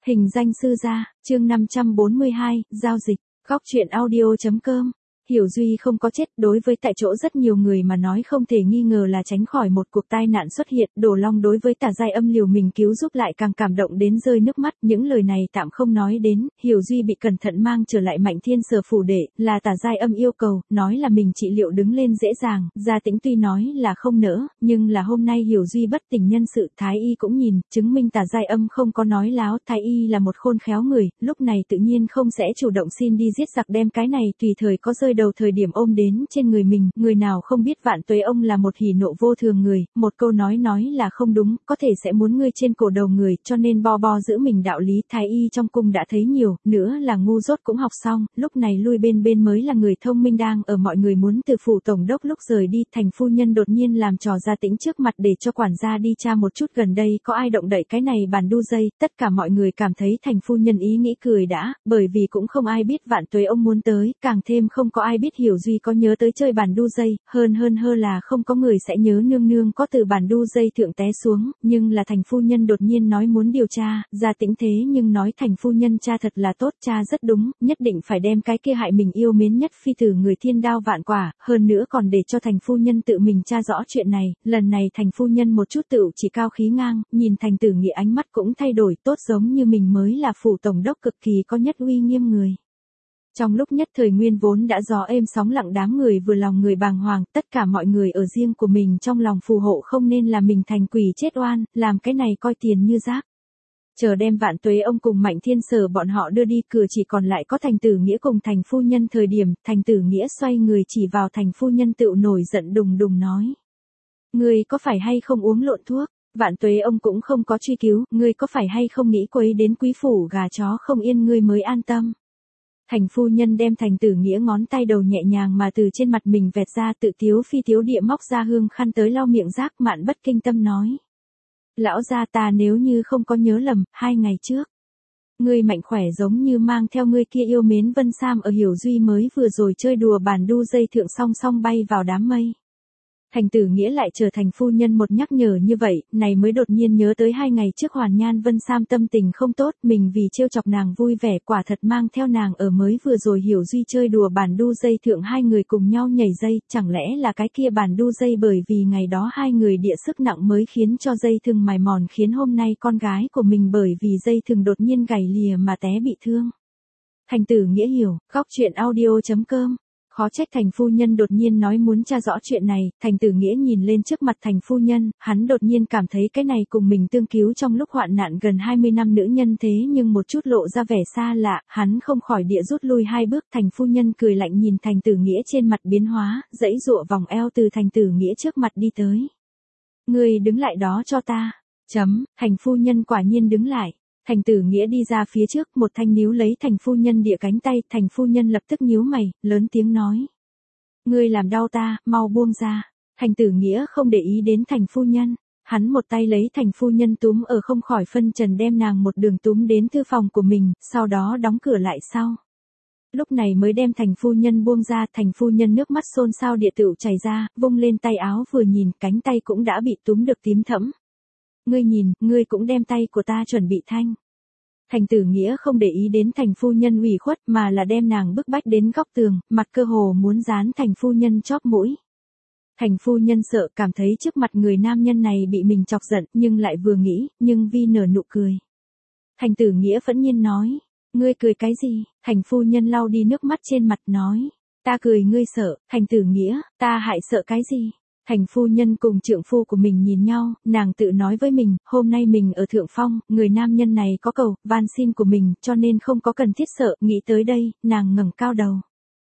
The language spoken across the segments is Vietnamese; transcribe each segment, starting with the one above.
Hình danh sư gia, chương 542, giao dịch, góc truyện audio.com. Hiểu Duy không có chết, đối với tại chỗ rất nhiều người mà nói không thể nghi ngờ là tránh khỏi một cuộc tai nạn xuất hiện. Đồ Long đối với Tà Giai Âm liều mình cứu giúp lại càng cảm động đến rơi nước mắt. Những lời này tạm không nói đến, Hiểu Duy bị cẩn thận mang trở lại Mạnh Thiên Sở phủ để, là Tà Giai Âm yêu cầu, nói là mình trị liệu đứng lên dễ dàng. Gia Tĩnh tuy nói là không nỡ, nhưng là hôm nay Hiểu Duy bất tỉnh nhân sự, Thái Y cũng nhìn, chứng minh Tà Giai Âm không có nói láo. Thái Y là một khôn khéo người, lúc này tự nhiên không sẽ chủ động xin đi giết giặc đem cái này tùy thời có rơi đầu thời điểm ôm đến trên người mình. Người nào không biết Vạn Tuế ông là một hỉ nộ vô thường người, một câu nói là không đúng, có thể sẽ muốn ngươi trên cổ đầu người, cho nên bo giữ mình đạo lý. Thái Y trong cung đã thấy nhiều, nữa là ngu dốt cũng học xong, lúc này lui bên mới là người thông minh. Đang ở mọi người muốn từ phủ tổng đốc lúc rời đi, Thành phu nhân đột nhiên làm trò Gia Tĩnh trước mặt để cho quản gia đi tra một chút gần đây có ai động đậy cái này bàn đu dây. Tất cả mọi người cảm thấy Thành phu nhân ý nghĩ cười đã, bởi vì cũng không ai biết Vạn Tuế ông muốn tới, càng thêm không có ai biết Hiểu Duy có nhớ tới chơi bàn đu dây, hơn là không có người sẽ nhớ nương nương có từ bàn đu dây thượng té xuống. Nhưng là Thành phu nhân đột nhiên nói muốn điều tra, Gia Tĩnh thế nhưng nói Thành phu nhân cha thật là tốt, cha rất đúng, nhất định phải đem cái kia hại mình yêu mến nhất phi tử người thiên đao vạn quả, hơn nữa còn để cho Thành phu nhân tự mình tra rõ chuyện này. Lần này Thành phu nhân một chút tựu chỉ cao khí ngang, nhìn Thành Tử Nghĩa ánh mắt cũng thay đổi, tốt giống như mình mới là phủ tổng đốc cực kỳ có nhất uy nghiêm người. Trong lúc nhất thời nguyên vốn đã gió êm sóng lặng đám người vừa lòng người bàng hoàng, tất cả mọi người ở riêng của mình trong lòng phù hộ không nên là mình thành quỷ chết oan, làm cái này coi tiền như rác. Chờ đem Vạn Tuế ông cùng Mạnh Thiên Sở bọn họ đưa đi, cửa chỉ còn lại có Thành Tử Nghĩa cùng Thành phu nhân. Thời điểm Thành Tử Nghĩa xoay người chỉ vào Thành phu nhân tựu nổi giận đùng đùng nói: "Ngươi có phải hay không uống lộn thuốc?" Vạn Tuế ông cũng không có truy cứu: "Ngươi có phải hay không nghĩ quấy đến quý phủ gà chó không yên ngươi mới an tâm?" Thành phu nhân đem Thành Tử Nghĩa ngón tay đầu nhẹ nhàng mà từ trên mặt mình vẹt ra, tự tiếu phi tiếu địa móc ra hương khăn tới lau miệng rác. Mạn Bất Kinh Tâm nói: "Lão gia, ta nếu như không có nhớ lầm, 2 ngày trước, ngươi mạnh khỏe giống như mang theo ngươi kia yêu mến Vân Sam ở Hiểu Duy mới vừa rồi chơi đùa bàn đu dây thượng song song bay vào đám mây." Thành Tử Nghĩa lại trở Thành phu nhân một nhắc nhở như vậy, này mới đột nhiên nhớ tới 2 ngày trước Hoàn Nhan Vân Sam tâm tình không tốt, mình vì trêu chọc nàng vui vẻ quả thật mang theo nàng ở mới vừa rồi Hiểu Duy chơi đùa bàn đu dây thượng, 2 người cùng nhau nhảy dây, chẳng lẽ là cái kia bàn đu dây bởi vì ngày đó 2 người địa sức nặng mới khiến cho dây thừng mài mòn, khiến hôm nay con gái của mình bởi vì dây thừng đột nhiên gãy lìa mà té bị thương. Thành Tử Nghĩa hiểu, góc truyện audio.com. Khó trách Thành phu nhân đột nhiên nói muốn tra rõ chuyện này. Thành Tử Nghĩa nhìn lên trước mặt Thành phu nhân, hắn đột nhiên cảm thấy cái này cùng mình tương cứu trong lúc hoạn nạn gần 20 năm nữ nhân thế nhưng một chút lộ ra vẻ xa lạ, hắn không khỏi địa rút lui 2 bước. Thành phu nhân cười lạnh nhìn Thành Tử Nghĩa trên mặt biến hóa, giãy giụa vòng eo từ Thành Tử Nghĩa trước mặt đi tới. "Ngươi đứng lại đó cho ta." Thành phu nhân quả nhiên đứng lại. Thành Tử Nghĩa đi ra phía trước, một thanh níu lấy Thành phu nhân địa cánh tay. Thành phu nhân lập tức nhíu mày, lớn tiếng nói: "Ngươi làm đau ta, mau buông ra." Thành Tử Nghĩa không để ý đến Thành phu nhân, hắn một tay lấy Thành phu nhân túm ở không khỏi phân trần, đem nàng một đường túm đến thư phòng của mình, sau đó đóng cửa lại sau. Lúc này mới đem Thành phu nhân buông ra. Thành phu nhân nước mắt xôn xao địa tựu chảy ra, vung lên tay áo vừa nhìn, cánh tay cũng đã bị túm được tím thẫm. "Ngươi nhìn, ngươi cũng đem tay của ta chuẩn bị thanh." Thành Tử Nghĩa không để ý đến Thành phu nhân ủy khuất, mà là đem nàng bức bách đến góc tường, mặt cơ hồ muốn dán Thành phu nhân chóp mũi. Thành phu nhân sợ, cảm thấy trước mặt người nam nhân này bị mình chọc giận, nhưng lại vừa nghĩ, nhưng vi nở nụ cười. Thành Tử Nghĩa phẫn nhiên nói: "Ngươi cười cái gì?" Thành phu nhân lau đi nước mắt trên mặt nói: "Ta cười ngươi sợ." Thành Tử Nghĩa: "Ta hại sợ cái gì?" Thành phu nhân cùng trượng phu của mình nhìn nhau, nàng tự nói với mình, hôm nay mình ở thượng phong, người nam nhân này có cầu, van xin của mình, cho nên không có cần thiết sợ. Nghĩ tới đây, nàng ngẩng cao đầu,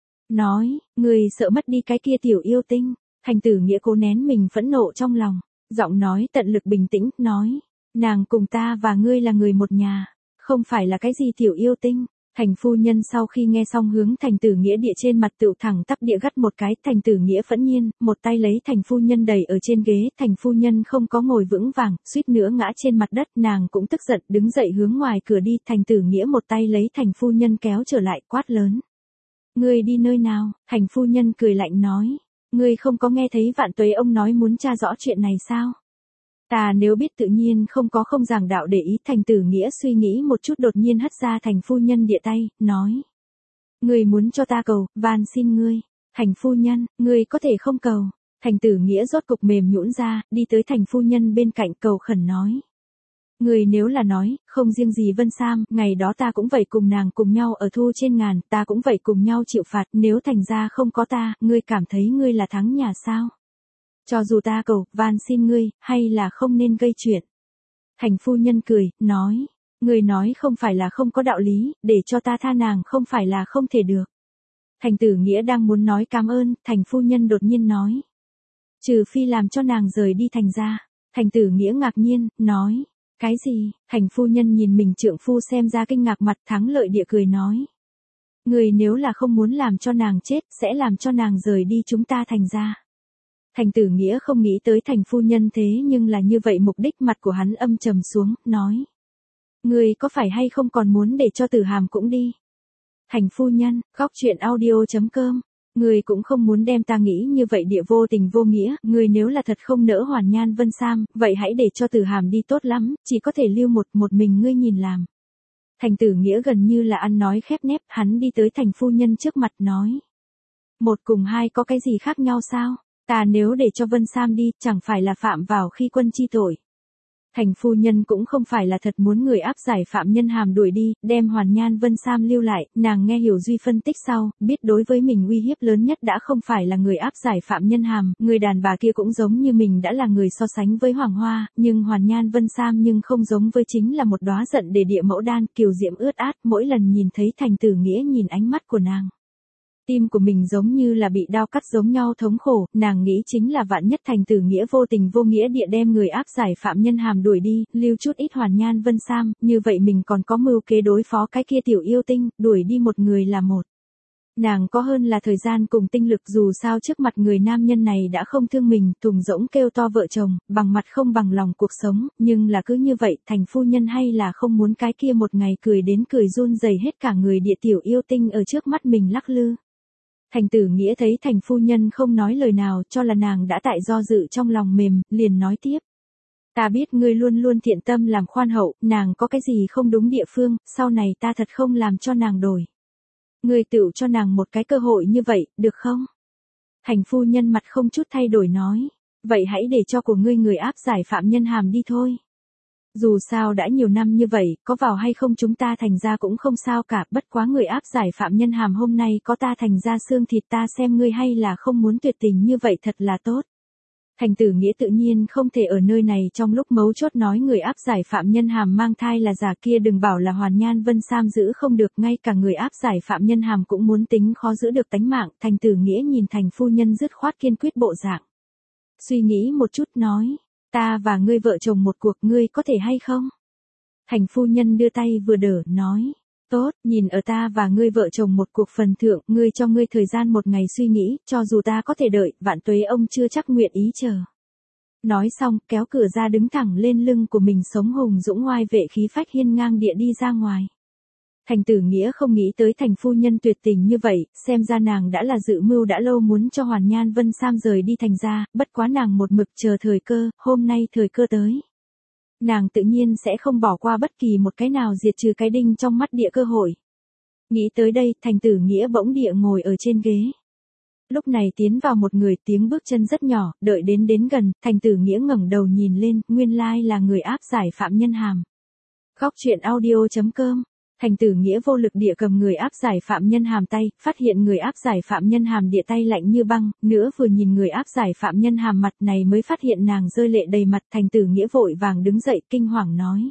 nói: "Người sợ mất đi cái kia tiểu yêu tinh." Thành Tử Nghĩa cố nén mình phẫn nộ trong lòng, giọng nói tận lực bình tĩnh, nói: "Nàng cùng ta và ngươi là người một nhà, không phải là cái gì tiểu yêu tinh." Thành phu nhân sau khi nghe xong hướng Thành Tử Nghĩa địa trên mặt tựu thẳng tắp địa gắt một cái. Thành Tử Nghĩa phẫn nhiên, một tay lấy Thành phu nhân đẩy ở trên ghế. Thành phu nhân không có ngồi vững vàng, suýt nữa ngã trên mặt đất. Nàng cũng tức giận, đứng dậy hướng ngoài cửa đi. Thành Tử Nghĩa một tay lấy Thành phu nhân kéo trở lại, quát lớn: "Ngươi đi nơi nào?" Thành phu nhân cười lạnh nói: "Ngươi không có nghe thấy Vạn Tuế ông nói muốn tra rõ chuyện này sao?" Ta nếu biết tự nhiên không giảng đạo để ý. Thành Tử Nghĩa suy nghĩ một chút đột nhiên hất ra Thành phu nhân địa tay, nói. Ngươi muốn cho ta cầu, van xin ngươi. Thành phu nhân, ngươi có thể không cầu. Thành Tử Nghĩa rốt cục mềm nhũn ra, đi tới Thành phu nhân bên cạnh cầu khẩn nói. Ngươi nếu là nói, không riêng gì Vân Sam, ngày đó ta cũng vậy cùng nàng cùng nhau ở thu trên ngàn, ta cũng vậy cùng nhau chịu phạt, nếu thành ra không có ta, ngươi cảm thấy ngươi là thắng nhà sao? Cho dù ta cầu, van xin ngươi, hay là không nên gây chuyện. Thành phu nhân cười, nói, ngươi nói không phải là không có đạo lý, để cho ta tha nàng không phải là không thể được. Thành Tử Nghĩa đang muốn nói cảm ơn, Thành phu nhân đột nhiên nói. Trừ phi làm cho nàng rời đi thành ra. Thành Tử Nghĩa ngạc nhiên, nói. Cái gì? Thành phu nhân nhìn mình trượng phu xem ra kinh ngạc mặt thắng lợi địa cười nói. Người nếu là không muốn làm cho nàng chết, sẽ làm cho nàng rời đi chúng ta thành ra. Thành Tử Nghĩa không nghĩ tới Thành phu nhân thế nhưng là như vậy mục đích mặt của hắn âm trầm xuống, nói. Người có phải hay không còn muốn để cho Tử Hàm cũng đi? Thành phu nhân, góc truyện audio.com. Người cũng không muốn đem ta nghĩ như vậy địa vô tình vô nghĩa, người nếu là thật không nỡ Hoàn Nhan Vân Sam, vậy hãy để cho Tử Hàm đi tốt lắm, chỉ có thể lưu một mình ngươi nhìn làm. Thành Tử Nghĩa gần như là ăn nói khép nép, hắn đi tới Thành phu nhân trước mặt nói. 1 cùng 2 có cái gì khác nhau sao? Ta nếu để cho Vân Sam đi, chẳng phải là phạm vào khi quân chi tội. Thành phu nhân cũng không phải là thật muốn người áp giải Phạm Nhân Hàm đuổi đi, đem Hoàn Nhan Vân Sam lưu lại, nàng nghe Hiểu Duy phân tích sau, biết đối với mình uy hiếp lớn nhất đã không phải là người áp giải Phạm Nhân Hàm, người đàn bà kia cũng giống như mình đã là người so sánh với Hoàng Hoa, nhưng Hoàn Nhan Vân Sam nhưng không giống với chính là một đóa giận để địa mẫu đan, kiều diễm ướt át, mỗi lần nhìn thấy Thành Tử Nghĩa nhìn ánh mắt của nàng. Tim của mình giống như là bị đao cắt giống nhau thống khổ, nàng nghĩ chính là vạn nhất Thành Tử Nghĩa vô tình vô nghĩa địa đem người áp giải Phạm Nhân Hàm đuổi đi, lưu chút ít Hoàn Nhan Vân Sam, như vậy mình còn có mưu kế đối phó cái kia tiểu yêu tinh, đuổi đi một người là một. Nàng có hơn là thời gian cùng tinh lực dù sao trước mặt người nam nhân này đã không thương mình, thùng rỗng kêu to vợ chồng, bằng mặt không bằng lòng cuộc sống, nhưng là cứ như vậy, Thành phu nhân hay là không muốn cái kia một ngày cười đến cười run rẩy hết cả người địa tiểu yêu tinh ở trước mắt mình lắc lư. Thành Tử Nghĩa thấy Thành phu nhân không nói lời nào, cho là nàng đã tại do dự trong lòng mềm, liền nói tiếp. Ta biết ngươi luôn luôn thiện tâm làm khoan hậu, nàng có cái gì không đúng địa phương, sau này ta thật không làm cho nàng đổi. Ngươi tự cho nàng một cái cơ hội như vậy, được không? Thành phu nhân mặt không chút thay đổi nói. Vậy hãy để cho của ngươi người áp giải Phạm Nhân Hàm đi thôi. Dù sao đã nhiều năm như vậy, có vào hay không chúng ta thành ra cũng không sao cả, bất quá người áp giải Phạm Nhân Hàm hôm nay có ta thành ra xương thịt ta xem ngươi hay là không muốn tuyệt tình như vậy thật là tốt. Thành Tử Nghĩa tự nhiên không thể ở nơi này trong lúc mấu chốt nói người áp giải Phạm Nhân Hàm mang thai là giả kia đừng bảo là Hoàn Nhan Vân Sam giữ không được ngay cả người áp giải Phạm Nhân Hàm cũng muốn tính khó giữ được tánh mạng. Thành Tử Nghĩa nhìn Thành phu nhân dứt khoát kiên quyết bộ dạng. Suy nghĩ một chút nói. Ta và ngươi vợ chồng một cuộc ngươi có thể hay không? Thành phu nhân đưa tay vừa đỡ, nói. Tốt, nhìn ở ta và ngươi vợ chồng một cuộc phần thượng, ngươi cho ngươi thời gian một ngày suy nghĩ, cho dù ta có thể đợi, vạn tuế ông chưa chắc nguyện ý chờ. Nói xong, kéo cửa ra đứng thẳng lên lưng của mình sống hùng dũng oai vệ khí phách hiên ngang địa đi ra ngoài. Thành Tử Nghĩa không nghĩ tới Thành phu nhân tuyệt tình như vậy, xem ra nàng đã là dự mưu đã lâu muốn cho Hoàn Nhan Vân Sam rời đi thành ra, bất quá nàng một mực chờ thời cơ, hôm nay thời cơ tới. Nàng tự nhiên sẽ không bỏ qua bất kỳ một cái nào diệt trừ cái đinh trong mắt địa cơ hội. Nghĩ tới đây, Thành Tử Nghĩa bỗng địa ngồi ở trên ghế. Lúc này tiến vào một người tiếng bước chân rất nhỏ, đợi đến gần, Thành Tử Nghĩa ngẩng đầu nhìn lên, nguyên lai là người áp giải Phạm Nhân Hàm. Góc truyện audio.com. Thành Tử Nghĩa vô lực địa cầm người áp giải Phạm Nhân Hàm tay, phát hiện người áp giải Phạm Nhân Hàm địa tay lạnh như băng, nữa vừa nhìn người áp giải Phạm Nhân Hàm mặt này mới phát hiện nàng rơi lệ đầy mặt. Thành Tử Nghĩa vội vàng đứng dậy kinh hoàng nói.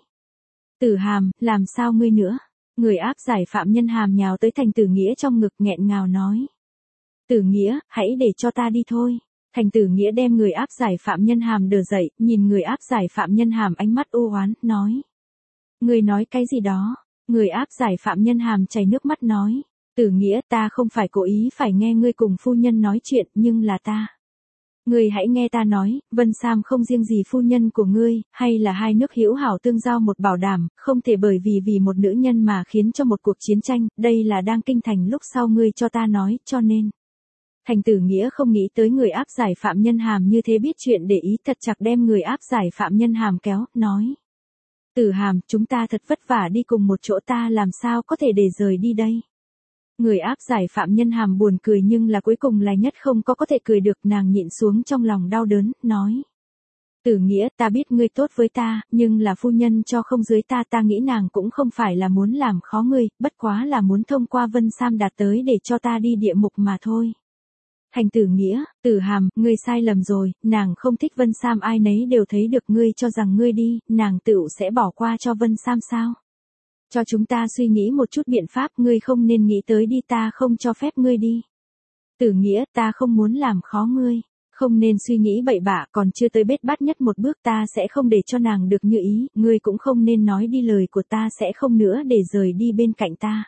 Tử Hàm, làm sao ngươi nữa? Người áp giải Phạm Nhân Hàm nhào tới Thành Tử Nghĩa trong ngực nghẹn ngào nói. Tử Nghĩa, hãy để cho ta đi thôi. Thành Tử Nghĩa đem người áp giải Phạm Nhân Hàm đỡ dậy, nhìn người áp giải Phạm Nhân Hàm ánh mắt u oán, nói. Ngươi nói cái gì đó? Người áp giải Phạm Nhân Hàm chảy nước mắt nói. Tử Nghĩa, ta không phải cố ý phải nghe ngươi cùng phu nhân nói chuyện, nhưng là ta. Ngươi hãy nghe ta nói, Vân Sam không riêng gì phu nhân của ngươi, hay là hai nước hữu hảo tương giao một bảo đảm, không thể bởi vì một nữ nhân mà khiến cho một cuộc chiến tranh, đây là đang kinh thành lúc sau ngươi cho ta nói, cho nên. Thành Tử Nghĩa không nghĩ tới người áp giải Phạm Nhân Hàm như thế biết chuyện để ý, thật chặt đem người áp giải Phạm Nhân Hàm kéo, nói. Tử Hàm, chúng ta thật vất vả đi cùng một chỗ, ta làm sao có thể để rời đi đây. Người áp giải Phạm Nhân Hàm buồn cười nhưng là cuối cùng là nhất không có thể cười được, nàng nhịn xuống trong lòng đau đớn, nói. Tử Nghĩa, ta biết ngươi tốt với ta, nhưng là phu nhân cho không dưới ta, ta nghĩ nàng cũng không phải là muốn làm khó ngươi, bất quá là muốn thông qua Vân Sam đạt tới để cho ta đi địa ngục mà thôi. Thành Tử Nghĩa, Tử Hàm, ngươi sai lầm rồi, nàng không thích Vân Sam, ai nấy đều thấy được, ngươi cho rằng ngươi đi, nàng tựu sẽ bỏ qua cho Vân Sam sao? Cho chúng ta suy nghĩ một chút biện pháp, ngươi không nên nghĩ tới đi, ta không cho phép ngươi đi. Tử Nghĩa, ta không muốn làm khó ngươi, không nên suy nghĩ bậy bạ, còn chưa tới bết bát nhất một bước, ta sẽ không để cho nàng được như ý, ngươi cũng không nên nói đi lời của ta sẽ không nữa để rời đi bên cạnh ta.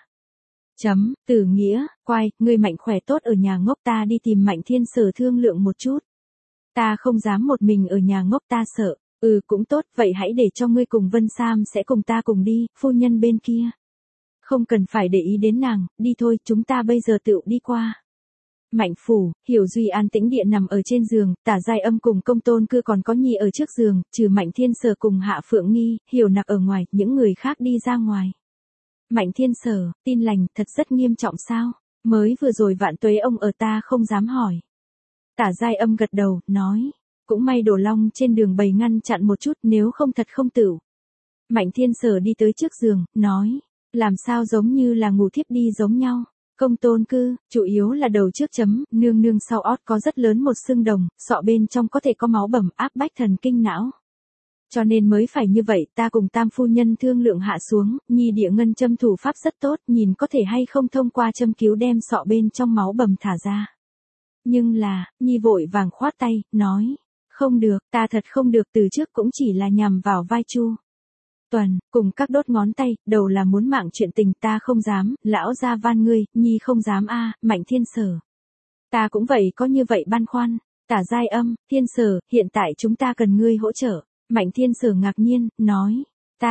Tử Nghĩa, quay, ngươi mạnh khỏe tốt ở nhà ngốc, ta đi tìm Mạnh Thiên Sở thương lượng một chút. Ta không dám một mình ở nhà ngốc, ta sợ. Cũng tốt, vậy hãy để cho ngươi cùng Vân Sam sẽ cùng ta cùng đi, phu nhân bên kia. Không cần phải để ý đến nàng, đi thôi, chúng ta bây giờ tựu đi qua. Mạnh phủ, Hiểu Duy an tĩnh địa nằm ở trên giường, Tả Giai Âm cùng Công Tôn Cư còn có Nhi ở trước giường, trừ Mạnh Thiên Sở cùng Hạ Phượng Nghi, Hiểu Nặc ở ngoài, những người khác đi ra ngoài. Mạnh Thiên Sở, tin lành, thật rất nghiêm trọng sao? Mới vừa rồi Vạn Tuế ông ở, ta không dám hỏi. Tả Giai Âm gật đầu, nói. Cũng may Đồ Long trên đường bày ngăn chặn một chút, nếu không thật không tửu. Mạnh Thiên Sở đi tới trước giường, nói. Làm sao giống như là ngủ thiếp đi giống nhau. Công Tôn Cư, chủ yếu là đầu trước chấm, nương nương sau ót có rất lớn một xương đồng, sọ bên trong có thể có máu bầm, áp bách thần kinh não. Cho nên mới phải như vậy, ta cùng Tam phu nhân thương lượng hạ xuống, Nhi địa ngân châm thủ pháp rất tốt, nhìn có thể hay không thông qua châm cứu đem sọ bên trong máu bầm thả ra. Nhưng là, Nhi vội vàng khoát tay, nói, không được, ta thật không được, từ trước cũng chỉ là nhằm vào vai Chu Tuần, cùng các đốt ngón tay, đầu là muốn mạng chuyện tình, ta không dám, lão gia van ngươi, Nhi không dám a. Mạnh Thiên Sở. Ta cũng vậy, có như vậy băn khoăn. Tả Giai Âm, Thiên Sở, hiện tại chúng ta cần ngươi hỗ trợ. Mạnh Thiên Sở ngạc nhiên, nói,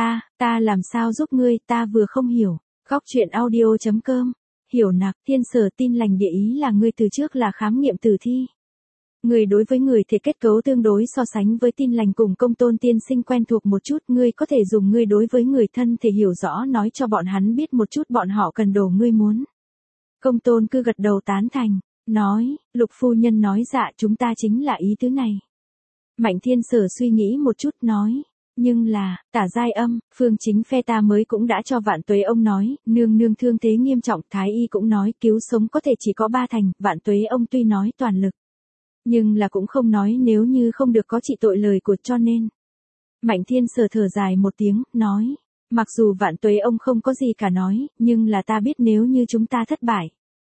ta làm sao giúp ngươi, ta vừa không hiểu. Góc truyện audio.com, Hiểu Nặc, Thiên Sở tin lành địa ý là ngươi từ trước là khám nghiệm tử thi. Người đối với người thể kết cấu tương đối so sánh với tin lành cùng Công Tôn tiên sinh quen thuộc một chút, ngươi có thể dùng ngươi đối với người thân thể hiểu rõ nói cho bọn hắn biết một chút bọn họ cần đồ ngươi muốn. Công Tôn cứ gật đầu tán thành, nói, Lục phu nhân nói dạ, chúng ta chính là ý tứ này. Mạnh Thiên Sở suy nghĩ một chút nói, nhưng là, Tả Giai Âm, Phương Chính phe ta mới cũng đã cho Vạn Tuế ông nói, nương nương thương thế nghiêm trọng, Thái y cũng nói cứu sống có thể chỉ có 3 thành, Vạn Tuế ông tuy nói toàn lực. Nhưng là cũng không nói nếu như không được có trị tội lời của, cho nên. Mạnh Thiên Sở thở dài một tiếng, nói, mặc dù Vạn Tuế ông không có gì cả nói, nhưng là ta biết nếu như chúng ta thất bại.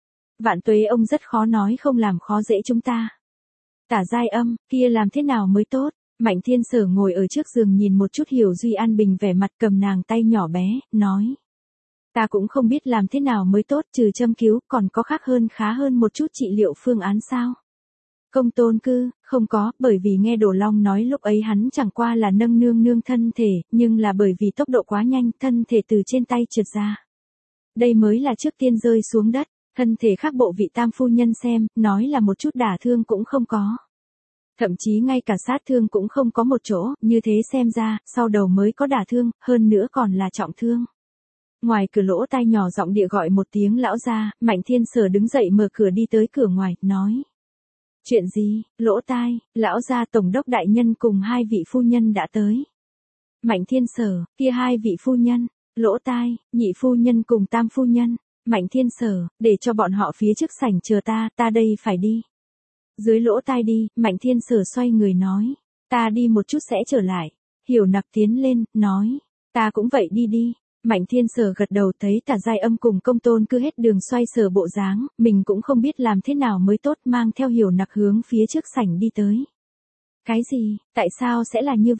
Vạn Tuế ông rất khó nói không làm khó dễ chúng ta. Tả Giai Âm, kia làm thế nào mới tốt? Mạnh Thiên Sở ngồi ở trước giường nhìn một chút Hiểu Duy an bình vẻ mặt, cầm nàng tay nhỏ bé, nói. Ta cũng không biết làm thế nào mới tốt, trừ châm cứu, còn có khác hơn khá hơn một chút trị liệu phương án sao? Công Tôn Cư, không có, bởi vì nghe Đồ Long nói lúc ấy hắn chẳng qua là nâng nương nương thân thể, nhưng là bởi vì tốc độ quá nhanh, thân thể từ trên tay trượt ra. Đây mới là trước tiên rơi xuống đất, thân thể khác bộ vị Tam phu nhân xem, nói là một chút đả thương cũng không có. Thậm chí ngay cả sát thương cũng không có một chỗ, như thế xem ra, sau đầu mới có đả thương, hơn nữa còn là trọng thương. Ngoài cửa lỗ tai nhỏ giọng địa gọi một tiếng lão gia, Mạnh Thiên Sở đứng dậy mở cửa đi tới cửa ngoài, nói. Chuyện gì, lỗ tai, lão gia tổng đốc đại nhân cùng 2 vị phu nhân đã tới. Mạnh Thiên Sở, kia 2 vị phu nhân, lỗ tai, nhị phu nhân cùng Tam phu nhân. Mạnh Thiên Sở, để cho bọn họ phía trước sảnh chờ ta đây phải đi. Dưới lỗ tai đi, Mạnh Thiên Sở xoay người nói, ta đi một chút sẽ trở lại. Hiểu Nặc tiến lên, nói, ta cũng vậy đi. Mạnh Thiên Sở gật đầu, thấy Tả Giai Âm cùng Công Tôn cứ hết đường xoay sở bộ dáng, mình cũng không biết làm thế nào mới tốt, mang theo Hiểu Nặc hướng phía trước sảnh đi tới. Cái gì, tại sao sẽ là như vậy?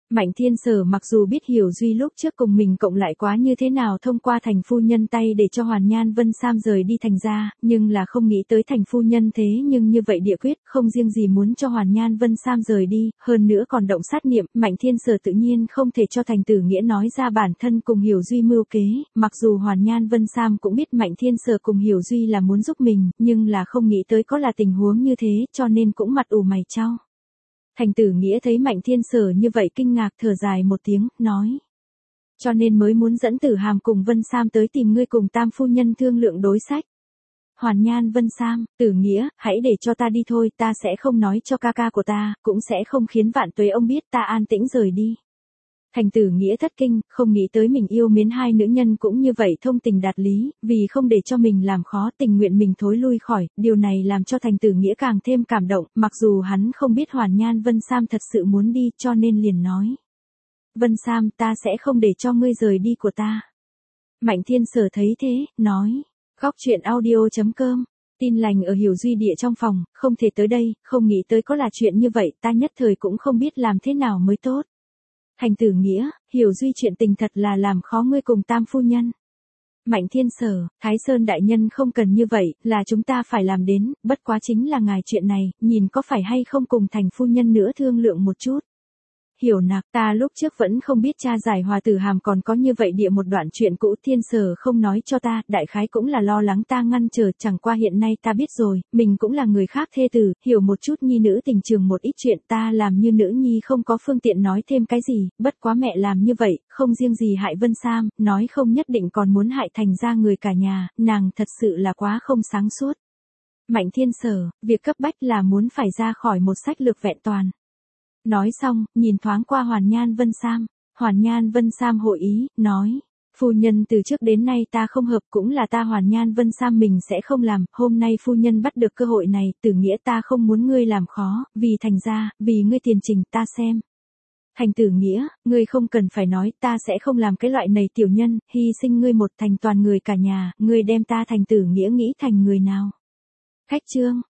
Mạnh Thiên Sở mặc dù biết Hiểu Duy lúc trước cùng mình cộng lại quá như thế nào thông qua thành phu nhân tay để cho Hoàn Nhan Vân Sam rời đi thành ra, nhưng là không nghĩ tới thành phu nhân thế nhưng như vậy địa quyết, không riêng gì muốn cho Hoàn Nhan Vân Sam rời đi, hơn nữa còn động sát niệm, Mạnh Thiên Sở tự nhiên không thể cho thành Tử Nghĩa nói ra bản thân cùng Hiểu Duy mưu kế, mặc dù Hoàn Nhan Vân Sam cũng biết Mạnh Thiên Sở cùng Hiểu Duy là muốn giúp mình, nhưng là không nghĩ tới có là tình huống như thế, cho nên cũng mặt ủ mày chau. Thành Tử Nghĩa thấy Mạnh Thiên Sở như vậy kinh ngạc thở dài một tiếng, nói. Cho nên mới muốn dẫn Tử Hàm cùng Vân Sam tới tìm ngươi cùng Tam phu nhân thương lượng đối sách. Hoàn Nhan Vân Sam, Tử Nghĩa, hãy để cho ta đi thôi, ta sẽ không nói cho ca ca của ta, cũng sẽ không khiến Vạn Tuế ông biết, ta an tĩnh rời đi. Thành Tử Nghĩa thất kinh, không nghĩ tới mình yêu mến hai nữ nhân cũng như vậy thông tình đạt lý, vì không để cho mình làm khó tình nguyện mình thối lui khỏi, điều này làm cho Thành Tử Nghĩa càng thêm cảm động, mặc dù hắn không biết Hoàn Nhan Vân Sam thật sự muốn đi cho nên liền nói. Vân Sam, ta sẽ không để cho ngươi rời đi của ta. Mạnh Thiên Sở thấy thế, nói. Góc truyện audio.com, tin lành ở Hiểu Duy địa trong phòng, không thể tới đây, không nghĩ tới có là chuyện như vậy, ta nhất thời cũng không biết làm thế nào mới tốt. Thành Tử Nghĩa, Hiểu Duy chuyện tình thật là làm khó ngươi cùng Tam phu nhân. Mạnh Thiên Sở, Thái Sơn đại nhân không cần như vậy, là chúng ta phải làm đến, bất quá chính là ngài chuyện này, nhìn có phải hay không cùng Thành phu nhân nữa thương lượng một chút. Hiểu Nặc, ta lúc trước vẫn không biết cha giải hòa Tử Hàm còn có như vậy địa một đoạn chuyện cũ, Thiên Sở không nói cho ta, đại khái cũng là lo lắng ta ngăn trở, chẳng qua hiện nay ta biết rồi, mình cũng là người khác thê tử, hiểu một chút nhi nữ tình trường một ít chuyện, ta làm như nữ nhi không có phương tiện nói thêm cái gì, bất quá mẹ làm như vậy, không riêng gì hại Vân Sam, nói không nhất định còn muốn hại thành ra người cả nhà, nàng thật sự là quá không sáng suốt. Mạnh Thiên Sở, việc cấp bách là muốn phải ra khỏi một sách lược vẹn toàn. Nói xong, nhìn thoáng qua Hoàn Nhan Vân Sam. Hoàn Nhan Vân Sam hội ý, nói. Phu nhân từ trước đến nay ta không hợp, cũng là ta Hoàn Nhan Vân Sam mình sẽ không làm, hôm nay phu nhân bắt được cơ hội này, Tử Nghĩa ta không muốn ngươi làm khó, vì thành ra, vì ngươi tiền trình ta xem. Thành Tử Nghĩa, ngươi không cần phải nói, ta sẽ không làm cái loại này tiểu nhân, hy sinh ngươi một thành toàn người cả nhà, ngươi đem ta Thành Tử Nghĩa nghĩ thành người nào. Khách chương.